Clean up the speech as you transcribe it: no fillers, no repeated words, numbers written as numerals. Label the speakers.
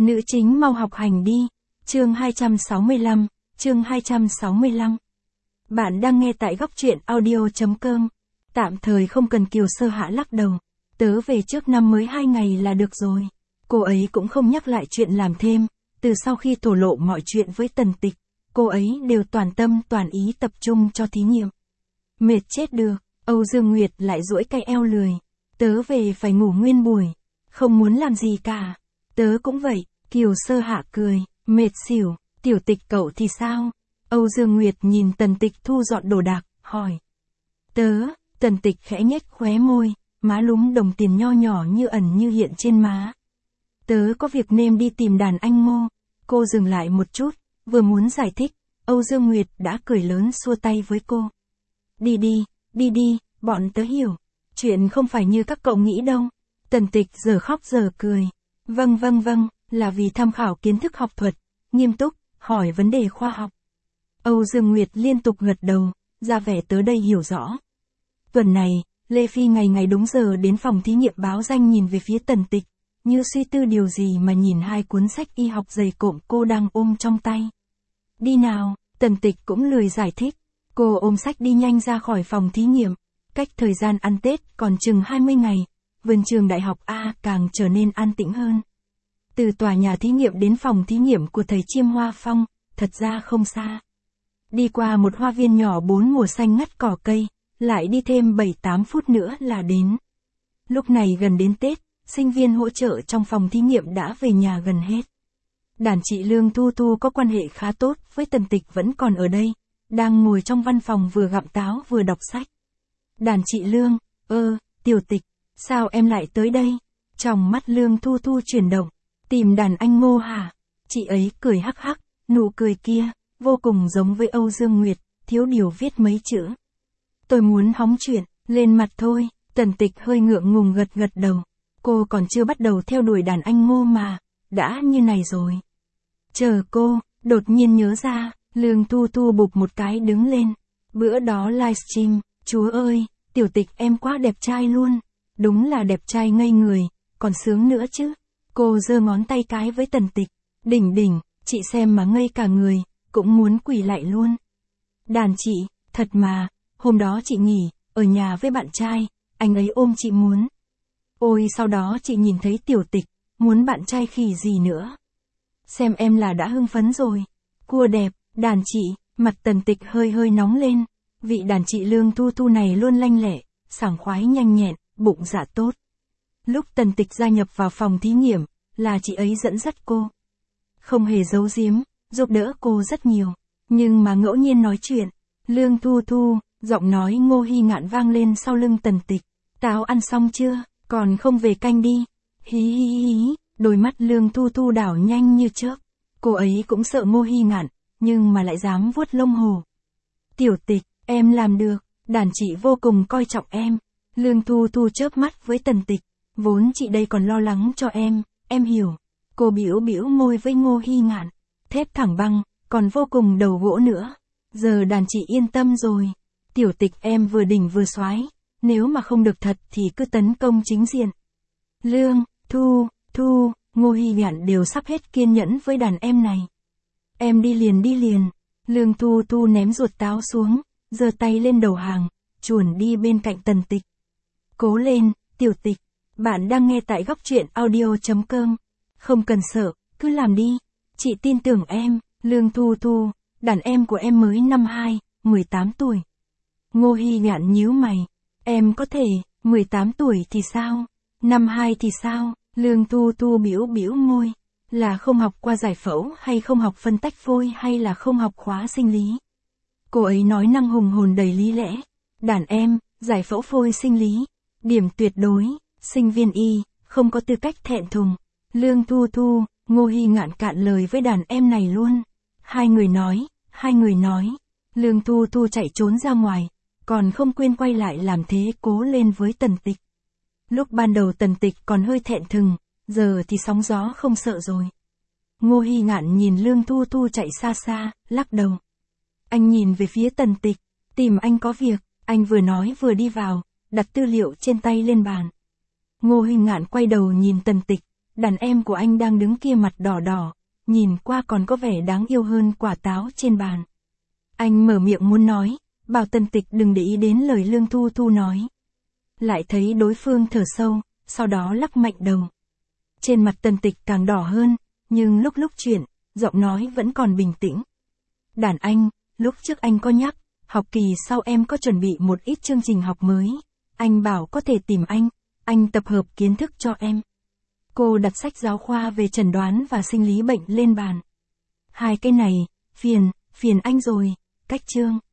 Speaker 1: Nữ chính mau học hành đi. Chương 265, chương 265. Bạn đang nghe tại góc truyện audio.com. Tạm thời không cần Kiều Sơ Hạ lắc đầu. Tớ về trước năm mới 2 ngày là được rồi. Cô ấy cũng không nhắc lại chuyện làm thêm. Từ sau khi thổ lộ mọi chuyện với Tần Tịch, cô ấy đều toàn tâm toàn ý tập trung cho thí nghiệm. Mệt chết được, Âu Dương Nguyệt lại duỗi cái eo lười. Tớ về phải ngủ nguyên buổi. Không muốn làm gì cả. Tớ cũng vậy. Kiều Sơ Hạ cười, mệt xỉu. Tiểu Tịch cậu thì sao? Âu Dương Nguyệt nhìn Tần Tịch thu dọn đồ đạc, hỏi. Tần Tịch khẽ nhếch khóe môi, má lúm đồng tiền nho nhỏ như ẩn như hiện trên má. Tớ có việc nên đi tìm đàn anh Ngô. Cô dừng lại một chút, vừa muốn giải thích, Âu Dương Nguyệt đã cười lớn xua tay với cô. Đi đi, bọn tớ hiểu. Chuyện không phải như các cậu nghĩ đâu. Tần Tịch giờ khóc giờ cười. Vâng, là vì tham khảo kiến thức học thuật, nghiêm túc, hỏi vấn đề khoa học. Âu Dương Nguyệt liên tục gật đầu, ra vẻ tớ đây hiểu rõ. Tuần này, Lê Phi ngày đúng giờ đến phòng thí nghiệm báo danh nhìn về phía Tần Tịch, như suy tư điều gì mà nhìn hai cuốn sách y học dày cộm cô đang ôm trong tay. Đi nào, Tần Tịch cũng lười giải thích. Cô ôm sách đi nhanh ra khỏi phòng thí nghiệm. Cách thời gian ăn Tết còn chừng 20 ngày, vườn trường đại học A càng trở nên an tĩnh hơn. Từ tòa nhà thí nghiệm đến phòng thí nghiệm của thầy Chiêm Hoa Phong, thật ra không xa. Đi qua một hoa viên nhỏ 4 mùa xanh ngắt cỏ cây, lại đi thêm 7-8 phút nữa là đến. Lúc này gần đến Tết, sinh viên hỗ trợ trong phòng thí nghiệm đã về nhà gần hết. Đàn chị Lương Thu Thu có quan hệ khá tốt với Tần Tịch vẫn còn ở đây, đang ngồi trong văn phòng vừa gặm táo vừa đọc sách. Đàn chị Lương, Tiểu Tịch, sao em lại tới đây? Trong mắt Lương Thu Thu chuyển động, tìm đàn anh Ngô hả? Chị ấy cười hắc hắc, nụ cười kia, vô cùng giống với Âu Dương Nguyệt, thiếu điều viết mấy chữ. Tôi muốn hóng chuyện, lên mặt thôi. Tần Tịch hơi ngượng ngùng gật đầu. Cô còn chưa bắt đầu theo đuổi đàn anh Ngô mà, đã như này rồi. Chờ cô, đột nhiên nhớ ra, Lương Thu Thu bụp một cái đứng lên. Bữa đó livestream, chúa ơi, Tiểu Tịch em quá đẹp trai luôn. Đúng là đẹp trai ngây người, còn sướng nữa chứ. Cô giơ ngón tay cái với Tần Tịch. Đỉnh, chị xem mà ngây cả người, cũng muốn quỳ lại luôn. Đàn chị, thật mà, hôm đó chị nghỉ, ở nhà với bạn trai, anh ấy ôm chị muốn. Ôi sau đó chị nhìn thấy Tiểu Tịch, muốn bạn trai khỉ gì nữa. Xem em là đã hưng phấn rồi. Cua đẹp, đàn chị, mặt Tần Tịch hơi nóng lên. Vị đàn chị Lương Thu Thu này luôn lanh lẹ, sảng khoái nhanh nhẹn, bụng dạ tốt. Lúc Tần Tịch gia nhập vào phòng thí nghiệm, là chị ấy dẫn dắt cô. Không hề giấu giếm, giúp đỡ cô rất nhiều. Nhưng mà ngẫu nhiên nói chuyện, Lương Thu Thu, giọng nói Ngô Hy Ngạn vang lên sau lưng Tần Tịch. Táo ăn xong chưa, còn không về canh đi. Hí, đôi mắt Lương Thu Thu đảo nhanh như chớp. Cô ấy cũng sợ Ngô Hy Ngạn, nhưng mà lại dám vuốt lông hổ. Tiểu Tịch, em làm được, đàn chị vô cùng coi trọng em. Lương Thu Thu chớp mắt với Tần Tịch. Vốn chị đây còn lo lắng cho em hiểu. Cô bĩu môi với Ngô Hy Ngạn. Thép thẳng băng, còn vô cùng đầu gỗ nữa. Giờ đàn chị yên tâm rồi. Tiểu Tịch em vừa đỉnh vừa soái. Nếu mà không được thật thì cứ tấn công chính diện. Lương, Thu, Ngô Hy Ngạn đều sắp hết kiên nhẫn với đàn em này. Em đi liền. Lương Thu Thu ném ruột táo xuống, giơ tay lên đầu hàng, chuồn đi bên cạnh Tần Tịch. Cố lên, Tiểu Tịch. Bạn đang nghe tại góc truyện audio.com. Không cần sợ, cứ làm đi. Chị tin tưởng em. Lương Thu Thu, đàn em của em mới năm 18 tuổi. Ngô Hy Ngạn nhíu mày. Em có thể, 18 tuổi thì sao? Năm 2 thì sao? Lương Thu Thu bĩu môi. Là không học qua giải phẫu hay không học phân tách phôi hay là không học khóa sinh lý? Cô ấy nói năng hùng hồn đầy lý lẽ. Đàn em, giải phẫu phôi sinh lý. Điểm tuyệt đối, sinh viên y, không có tư cách thẹn thùng. Lương Thu Thu, Ngô Hy Ngạn cạn lời với đàn em này luôn. Hai người nói. Lương Thu Thu chạy trốn ra ngoài, còn không quên quay lại làm thế cố lên với Tần Tịch. Lúc ban đầu Tần Tịch còn hơi thẹn thùng, giờ thì sóng gió không sợ rồi. Ngô Hy Ngạn nhìn Lương Thu Thu chạy xa, lắc đầu. Anh nhìn về phía Tần Tịch, tìm anh có việc, anh vừa nói vừa đi vào, đặt tư liệu trên tay lên bàn. Ngô Hy Ngạn quay đầu nhìn Tần Tịch, Đàn em của anh đang đứng kia mặt đỏ đỏ, nhìn qua còn có vẻ đáng yêu hơn quả táo trên bàn. Anh mở miệng muốn nói, bảo Tần Tịch đừng để ý đến lời Lương Thu Thu nói. Lại thấy đối phương thở sâu, sau đó lắc mạnh đầu. Trên mặt Tần Tịch càng đỏ hơn, nhưng lúc chuyện, giọng nói vẫn còn bình tĩnh. Đàn anh, lúc trước anh có nhắc, học kỳ sau em có chuẩn bị một ít chương trình học mới. Anh bảo có thể tìm anh tập hợp kiến thức cho em. Cô đặt sách giáo khoa về chẩn đoán và sinh lý bệnh lên bàn. Hai cái này, phiền anh rồi, cách chương.